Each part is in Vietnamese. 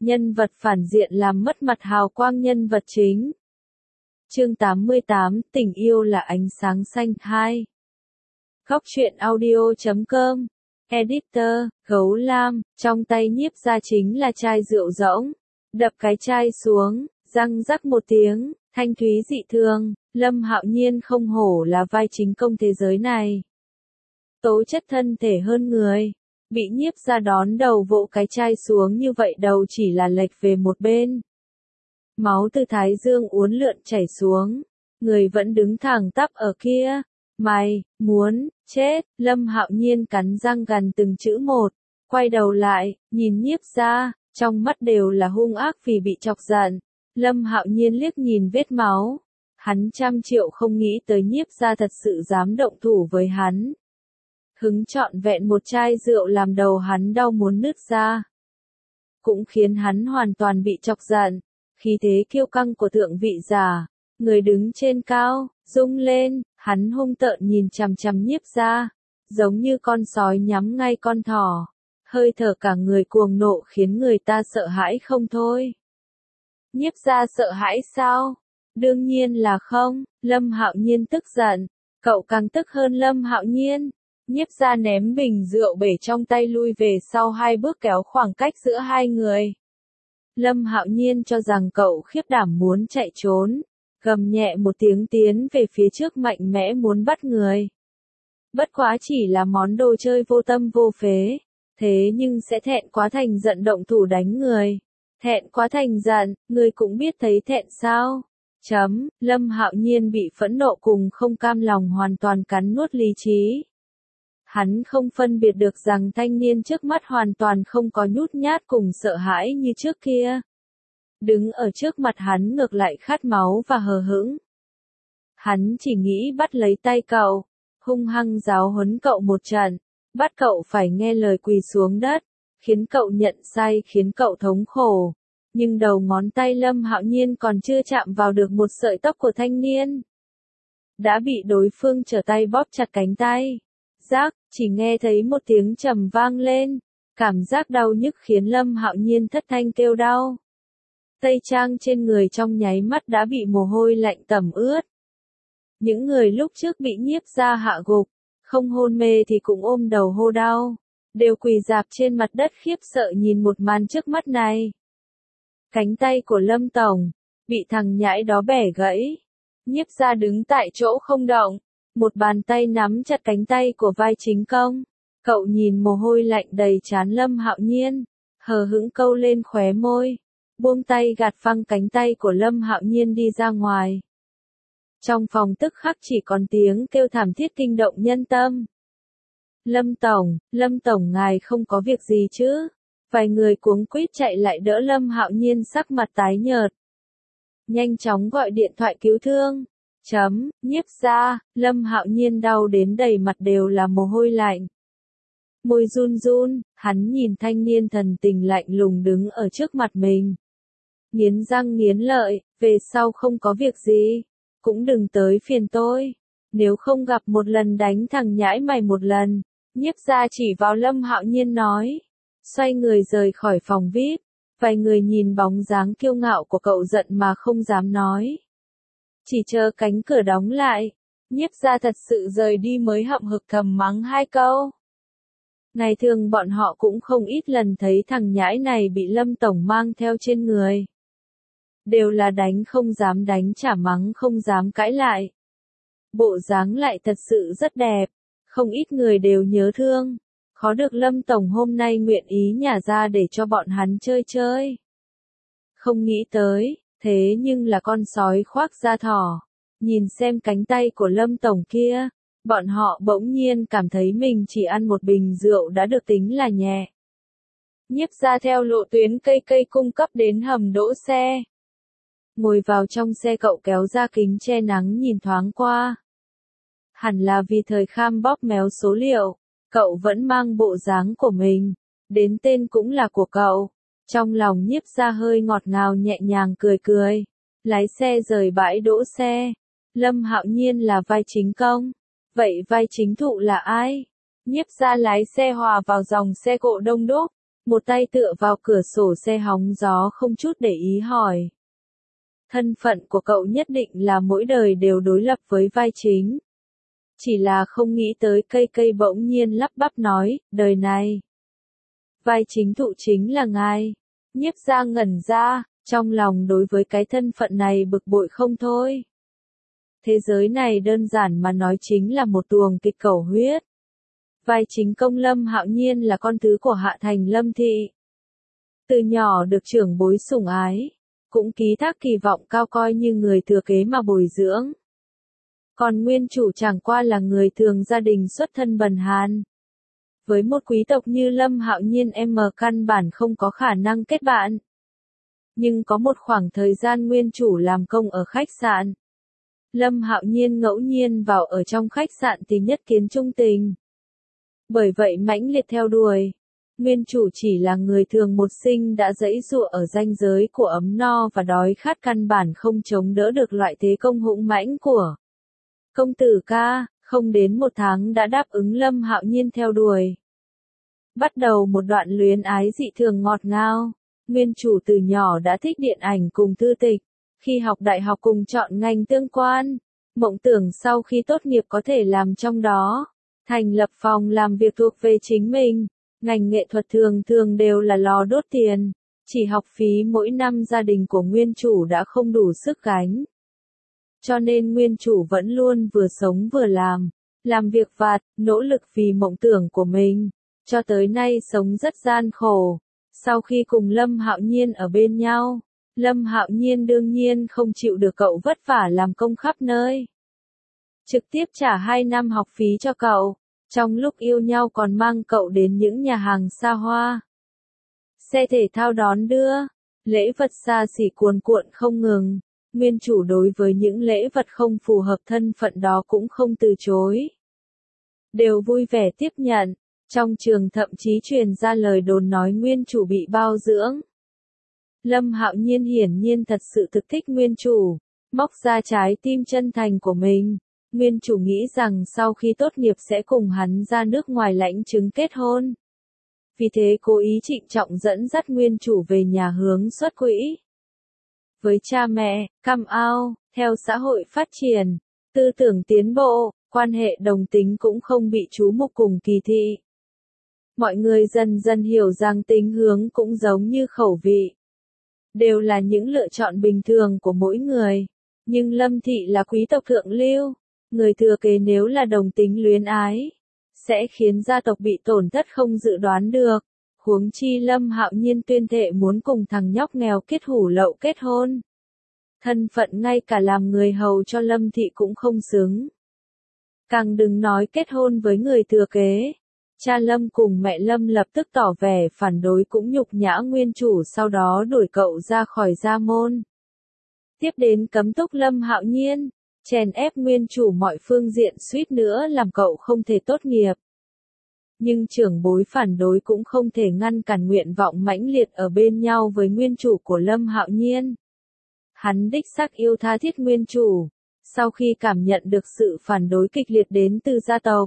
nhân vật phản diện làm mất mặt hào quang nhân vật chính. Chương 88, tình yêu là ánh sáng xanh 2. Góc truyện audio.com. Editor, Gấu Lam, trong tay Nhiếp Gia chính là chai rượu rỗng. Đập cái chai xuống, răng rắc một tiếng, thanh thúy dị thường, Lâm Hạo Nhiên không hổ là vai chính công thế giới này. Tố chất thân thể hơn người, bị Nhiếp Gia đón đầu vỗ cái chai xuống như vậy đầu chỉ là lệch về một bên. Máu từ thái dương uốn lượn chảy xuống, người vẫn đứng thẳng tắp ở kia. Mày, muốn, chết, Lâm Hạo Nhiên cắn răng gần từng chữ một, quay đầu lại, nhìn Nhiếp Gia, trong mắt đều là hung ác vì bị chọc giận. Lâm Hạo Nhiên liếc nhìn vết máu, hắn trăm triệu không nghĩ tới Nhiếp Gia thật sự dám động thủ với hắn. Hứng trọn vẹn một chai rượu làm đầu hắn đau muốn nứt ra. Cũng khiến hắn hoàn toàn bị chọc giận, khí thế kiêu căng của thượng vị giả, người đứng trên cao, rung lên, hắn hung tợn nhìn chằm chằm Nhiếp Gia, giống như con sói nhắm ngay con thỏ, hơi thở cả người cuồng nộ khiến người ta sợ hãi không thôi. Nhiếp Gia sợ hãi sao? Đương nhiên là không, Lâm Hạo Nhiên tức giận, cậu càng tức hơn Lâm Hạo Nhiên. Nhiếp Gia ném bình rượu bể trong tay lui về sau 2 bước kéo khoảng cách giữa hai người. Lâm Hạo Nhiên cho rằng cậu khiếp đảm muốn chạy trốn, gầm nhẹ một tiếng tiến về phía trước mạnh mẽ muốn bắt người. Bất quá chỉ là món đồ chơi vô tâm vô phế, thế nhưng sẽ thẹn quá thành giận động thủ đánh người. Thẹn quá thành giận, người cũng biết thấy thẹn sao? Lâm Hạo Nhiên bị phẫn nộ cùng không cam lòng hoàn toàn cắn nuốt lý trí. Hắn không phân biệt được rằng thanh niên trước mắt hoàn toàn không có nhút nhát cùng sợ hãi như trước kia. Đứng ở trước mặt hắn ngược lại khát máu và hờ hững. Hắn chỉ nghĩ bắt lấy tay cậu, hung hăng giáo huấn cậu một trận, bắt cậu phải nghe lời quỳ xuống đất, khiến cậu nhận sai khiến cậu thống khổ. Nhưng đầu ngón tay Lâm Hạo Nhiên còn chưa chạm vào được một sợi tóc của thanh niên. Đã bị đối phương trở tay bóp chặt cánh tay. Rác, chỉ nghe thấy một tiếng trầm vang lên, cảm giác đau nhức khiến Lâm Hạo Nhiên thất thanh kêu đau. Tây trang trên người trong nháy mắt đã bị mồ hôi lạnh tẩm ướt. Những người lúc trước bị Nhiếp Gia hạ gục, không hôn mê thì cũng ôm đầu hô đau, đều quỳ rạp trên mặt đất khiếp sợ nhìn một màn trước mắt này. Cánh tay của Lâm Tổng, bị thằng nhãi đó bẻ gãy. Nhiếp Gia đứng tại chỗ không động, một bàn tay nắm chặt cánh tay của vai chính công. Cậu nhìn mồ hôi lạnh đầy trán Lâm Hạo Nhiên, hờ hững câu lên khóe môi, buông tay gạt phăng cánh tay của Lâm Hạo Nhiên đi ra ngoài. Trong phòng tức khắc chỉ còn tiếng kêu thảm thiết kinh động nhân tâm. Lâm Tổng ngài không có việc gì chứ? Vài người cuống quýt chạy lại đỡ Lâm Hạo Nhiên sắc mặt tái nhợt. Nhanh chóng gọi điện thoại cứu thương. Nhiếp Gia, Lâm Hạo Nhiên đau đến đầy mặt đều là mồ hôi lạnh. Môi run run, hắn nhìn thanh niên thần tình lạnh lùng đứng ở trước mặt mình. Nghiến răng nghiến lợi, về sau không có việc gì, cũng đừng tới phiền tôi. Nếu không gặp một lần đánh thằng nhãi mày một lần. Nhiếp Gia chỉ vào Lâm Hạo Nhiên nói. Xoay người rời khỏi phòng VIP. Vài người nhìn bóng dáng kiêu ngạo của cậu giận mà không dám nói. Chỉ chờ cánh cửa đóng lại, Nhiếp Gia thật sự rời đi mới hậm hực thầm mắng 2 câu. Ngày thường bọn họ cũng không ít lần thấy thằng nhãi này bị Lâm Tổng mang theo trên người. Đều là đánh không dám đánh trả mắng không dám cãi lại. Bộ dáng lại thật sự rất đẹp, không ít người đều nhớ thương. Khó được Lâm Tổng hôm nay nguyện ý nhả ra để cho bọn hắn chơi chơi. Không nghĩ tới. Thế nhưng là con sói khoác da thỏ. Nhìn xem cánh tay của Lâm Tổng kia, bọn họ bỗng nhiên cảm thấy mình chỉ ăn một bình rượu đã được tính là nhẹ. Nhiếp Gia theo lộ tuyến cây cung cấp đến hầm đỗ xe. Ngồi vào trong xe cậu kéo ra kính che nắng nhìn thoáng qua. Hẳn là vì thời kham bóp méo số liệu, cậu vẫn mang bộ dáng của mình, đến tên cũng là của cậu. Trong lòng Nhiếp Gia hơi ngọt ngào nhẹ nhàng cười. Lái xe rời bãi đỗ xe. Lâm Hạo Nhiên là vai chính công. Vậy vai chính thụ là ai? Nhiếp Gia lái xe hòa vào dòng xe cộ đông đúc. một tay tựa vào cửa sổ xe hóng gió không chút để ý hỏi. Thân phận của cậu nhất định là mỗi đời đều đối lập với vai chính. Chỉ là không nghĩ tới cây cây bỗng nhiên lắp bắp nói, đời này. Vai chính thụ chính là ngài. Nhiếp gia ngẩn ra, trong lòng đối với cái thân phận này bực bội không thôi. Thế giới này đơn giản mà nói chính là một tuồng kịch cầu huyết. Vai chính công Lâm Hạo Nhiên là con thứ của Hạ Thành Lâm Thị. Từ nhỏ được trưởng bối sủng ái, cũng ký thác kỳ vọng cao coi như người thừa kế mà bồi dưỡng. Còn nguyên chủ chẳng qua là người thường gia đình xuất thân bần hàn. Với một quý tộc như Lâm Hạo Nhiên căn bản không có khả năng kết bạn. Nhưng có một khoảng thời gian nguyên chủ làm công ở khách sạn. Lâm Hạo Nhiên ngẫu nhiên vào ở trong khách sạn thì nhất kiến trung tình. Bởi vậy mãnh liệt theo đuổi. Nguyên chủ chỉ là người thường một sinh đã giãy giụa ở ranh giới của ấm no và đói khát căn bản không chống đỡ được loại thế công hũng mãnh của công tử ca, không đến một tháng đã đáp ứng Lâm Hạo Nhiên theo đuổi. Bắt đầu một đoạn luyến ái dị thường ngọt ngào. Nguyên chủ từ nhỏ đã thích điện ảnh cùng thư tịch. Khi học đại học cùng chọn ngành tương quan. Mộng tưởng sau khi tốt nghiệp có thể làm trong đó. Thành lập phòng làm việc thuộc về chính mình. Ngành nghệ thuật thường thường đều là lò đốt tiền. Chỉ học phí mỗi năm gia đình của nguyên chủ đã không đủ sức gánh. Cho nên nguyên chủ vẫn luôn vừa sống vừa làm việc vặt, nỗ lực vì mộng tưởng của mình. Cho tới nay sống rất gian khổ. Sau khi cùng Lâm Hạo Nhiên ở bên nhau, Lâm Hạo Nhiên đương nhiên không chịu được cậu vất vả làm công khắp nơi. Trực tiếp trả 2 năm học phí cho cậu, trong lúc yêu nhau còn mang cậu đến những nhà hàng xa hoa. Xe thể thao đón đưa, lễ vật xa xỉ cuồn cuộn không ngừng, nguyên chủ đối với những lễ vật không phù hợp thân phận đó cũng không từ chối. Đều vui vẻ tiếp nhận. Trong trường thậm chí truyền ra lời đồn nói nguyên chủ bị bao dưỡng. Lâm Hạo Nhiên hiển nhiên thật sự thực thích nguyên chủ, móc ra trái tim chân thành của mình. Nguyên chủ nghĩ rằng sau khi tốt nghiệp sẽ cùng hắn ra nước ngoài lãnh chứng kết hôn. Vì thế cố ý trịnh trọng dẫn dắt nguyên chủ về nhà hướng xuất quỹ. Với cha mẹ, come out, theo xã hội phát triển, tư tưởng tiến bộ, quan hệ đồng tính cũng không bị chú mục cùng kỳ thị. Mọi người dần dần hiểu rằng tính hướng cũng giống như khẩu vị. Đều là những lựa chọn bình thường của mỗi người. Nhưng Lâm Thị là quý tộc thượng lưu. Người thừa kế nếu là đồng tính luyến ái, sẽ khiến gia tộc bị tổn thất không dự đoán được. Huống chi Lâm Hạo Nhiên tuyên thệ muốn cùng thằng nhóc nghèo kết hủ lậu kết hôn. Thân phận ngay cả làm người hầu cho Lâm Thị cũng không xứng. Càng đừng nói kết hôn với người thừa kế. Cha Lâm cùng mẹ Lâm lập tức tỏ vẻ phản đối cũng nhục nhã nguyên chủ sau đó đuổi cậu ra khỏi gia môn. Tiếp đến cấm túc Lâm Hạo Nhiên, chèn ép nguyên chủ mọi phương diện suýt nữa làm cậu không thể tốt nghiệp. Nhưng trưởng bối phản đối cũng không thể ngăn cản nguyện vọng mãnh liệt ở bên nhau với nguyên chủ của Lâm Hạo Nhiên. Hắn đích xác yêu tha thiết nguyên chủ, sau khi cảm nhận được sự phản đối kịch liệt đến từ gia tộc.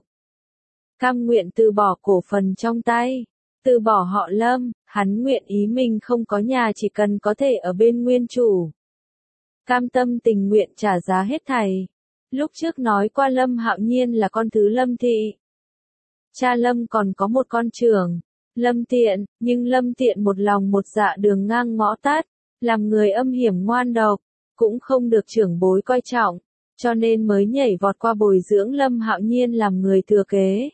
Cam nguyện từ bỏ cổ phần trong tay, từ bỏ họ Lâm, hắn nguyện ý mình không có nhà chỉ cần có thể ở bên nguyên chủ. Cam tâm tình nguyện trả giá hết thảy. Lúc trước nói qua Lâm Hạo Nhiên là con thứ Lâm Thị. Cha Lâm còn có một con trưởng, Lâm Tiện, nhưng Lâm Tiện một lòng một dạ đường ngang ngõ tắt, làm người âm hiểm ngoan độc, cũng không được trưởng bối coi trọng, cho nên mới nhảy vọt qua bồi dưỡng Lâm Hạo Nhiên làm người thừa kế.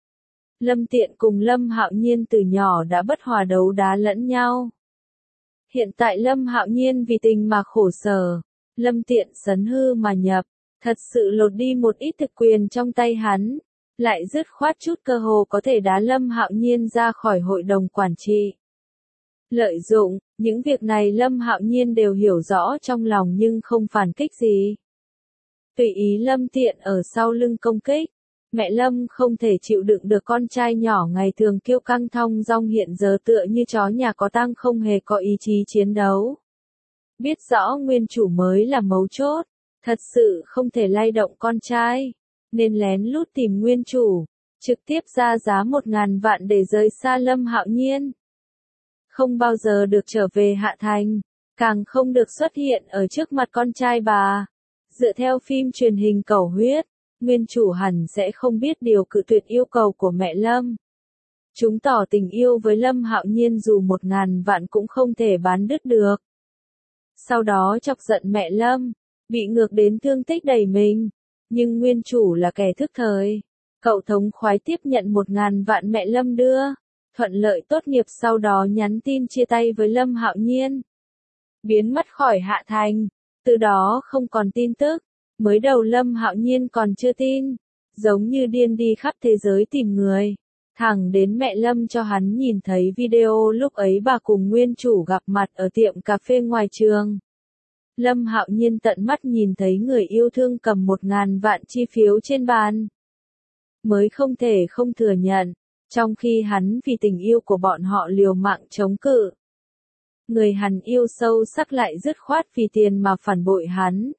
Lâm Tiện cùng Lâm Hạo Nhiên từ nhỏ đã bất hòa đấu đá lẫn nhau. Hiện tại Lâm Hạo Nhiên vì tình mà khổ sở, Lâm Tiện sấn hư mà nhập, thật sự lột đi một ít thực quyền trong tay hắn, lại dứt khoát chút cơ hồ có thể đá Lâm Hạo Nhiên ra khỏi hội đồng quản trị. Lợi dụng, những việc này Lâm Hạo Nhiên đều hiểu rõ trong lòng nhưng không phản kích gì. Tùy ý Lâm Tiện ở sau lưng công kích. Mẹ Lâm không thể chịu đựng được con trai nhỏ ngày thường kiêu căng thong dong hiện giờ tựa như chó nhà có tang không hề có ý chí chiến đấu. Biết rõ nguyên chủ mới là mấu chốt, thật sự không thể lay động con trai, nên lén lút tìm nguyên chủ, trực tiếp ra giá 1.000 vạn để rời xa Lâm Hạo Nhiên. không bao giờ được trở về Hạ Thành, càng không được xuất hiện ở trước mặt con trai bà. Dựa theo phim truyền hình Cầu Huyết, nguyên chủ hẳn sẽ không biết điều cự tuyệt yêu cầu của mẹ Lâm. Chúng tỏ tình yêu với Lâm Hạo Nhiên dù 1000 vạn cũng không thể bán đứt được. Sau đó chọc giận mẹ Lâm, bị ngược đến thương tích đầy mình, nhưng nguyên chủ là kẻ thức thời. Cậu thống khoái tiếp nhận 1000 vạn mẹ Lâm đưa, thuận lợi tốt nghiệp sau đó nhắn tin chia tay với Lâm Hạo Nhiên. Biến mất khỏi Hạ Thành, từ đó không còn tin tức. Mới đầu Lâm Hạo Nhiên còn chưa tin, giống như điên đi khắp thế giới tìm người. Thẳng đến mẹ Lâm cho hắn nhìn thấy video lúc ấy bà cùng nguyên chủ gặp mặt ở tiệm cà phê ngoài trường. Lâm Hạo Nhiên tận mắt nhìn thấy người yêu thương cầm 1000 vạn chi phiếu trên bàn. Mới không thể không thừa nhận, trong khi hắn vì tình yêu của bọn họ liều mạng chống cự. Người hắn yêu sâu sắc lại dứt khoát vì tiền mà phản bội hắn.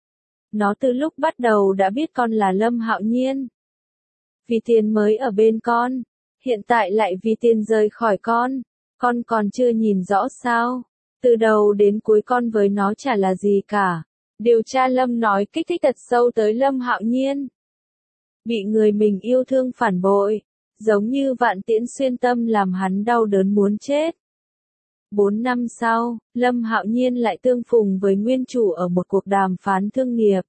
Nó từ lúc bắt đầu đã biết con là Lâm Hạo Nhiên. Vì tiền mới ở bên con, hiện tại lại vì tiền rời khỏi con còn chưa nhìn rõ sao. Từ đầu đến cuối con với nó chả là gì cả. Điều tra Lâm nói kích thích thật sâu tới Lâm Hạo Nhiên. Bị người mình yêu thương phản bội, giống như vạn tiễn xuyên tâm làm hắn đau đớn muốn chết. 4 năm sau, Lâm Hạo Nhiên lại tương phùng với nguyên chủ ở một cuộc đàm phán thương nghiệp.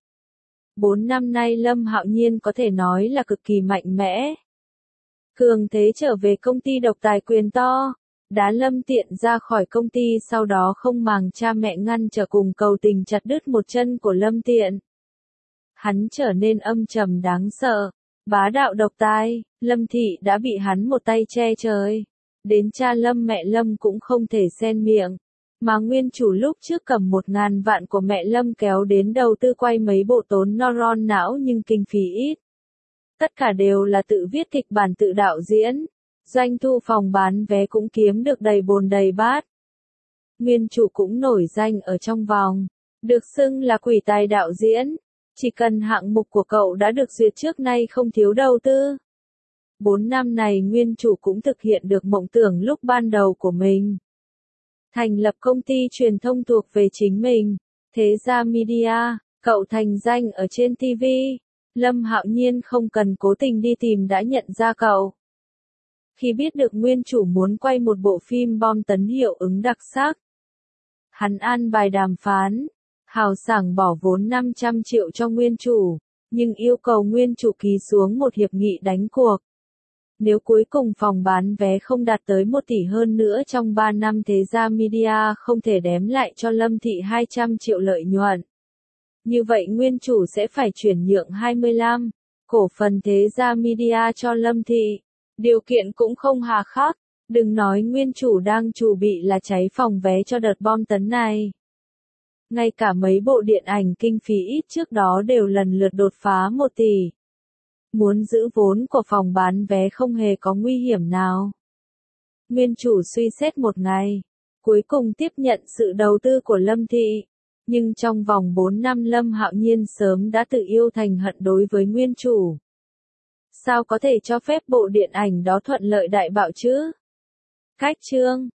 4 năm nay Lâm Hạo Nhiên có thể nói là cực kỳ mạnh mẽ. Cường thế trở về công ty độc tài quyền to, đá Lâm Tiện ra khỏi công ty sau đó không màng cha mẹ ngăn trở cùng cầu tình chặt đứt một chân của Lâm Tiện. Hắn trở nên âm trầm đáng sợ, bá đạo độc tài, Lâm Thị đã bị hắn một tay che trời. Đến cha Lâm mẹ Lâm cũng không thể xen miệng. Mà nguyên chủ lúc trước cầm 1000 vạn của mẹ Lâm kéo đến đầu tư quay mấy bộ tốn neuron não nhưng kinh phí ít. Tất cả đều là tự viết kịch bản tự đạo diễn. Doanh thu phòng bán vé cũng kiếm được đầy bồn đầy bát. Nguyên chủ cũng nổi danh ở trong vòng. Được xưng là quỷ tài đạo diễn. Chỉ cần hạng mục của cậu đã được duyệt trước nay không thiếu đầu tư. 4 năm này nguyên chủ cũng thực hiện được mộng tưởng lúc ban đầu của mình. Thành lập công ty truyền thông thuộc về chính mình, Thế Gia Media, cậu thành danh ở trên TV. Lâm Hạo Nhiên không cần cố tình đi tìm đã nhận ra cậu. Khi biết được nguyên chủ muốn quay một bộ phim bom tấn hiệu ứng đặc sắc, hắn an bài đàm phán, hào sảng bỏ vốn 500 triệu cho nguyên chủ, nhưng yêu cầu nguyên chủ ký xuống một hiệp nghị đánh cuộc. Nếu cuối cùng phòng bán vé không đạt tới 1 tỷ hơn nữa trong 3 năm Thế Gia Media không thể đếm lại cho Lâm Thị 200 triệu lợi nhuận. Như vậy nguyên chủ sẽ phải chuyển nhượng 25 cổ phần Thế Gia Media cho Lâm Thị. Điều kiện cũng không hà khắc, đừng nói nguyên chủ đang chuẩn bị là cháy phòng vé cho đợt bom tấn này. Ngay cả mấy bộ điện ảnh kinh phí ít trước đó đều lần lượt đột phá 1 tỷ. Muốn giữ vốn của phòng bán vé không hề có nguy hiểm nào. Nguyên chủ suy xét một ngày, cuối cùng tiếp nhận sự đầu tư của Lâm Thị. Nhưng trong vòng 4 năm Lâm Hạo Nhiên sớm đã tự yêu thành hận đối với nguyên chủ. Sao có thể cho phép bộ điện ảnh đó thuận lợi đại bạo chứ? Cách chương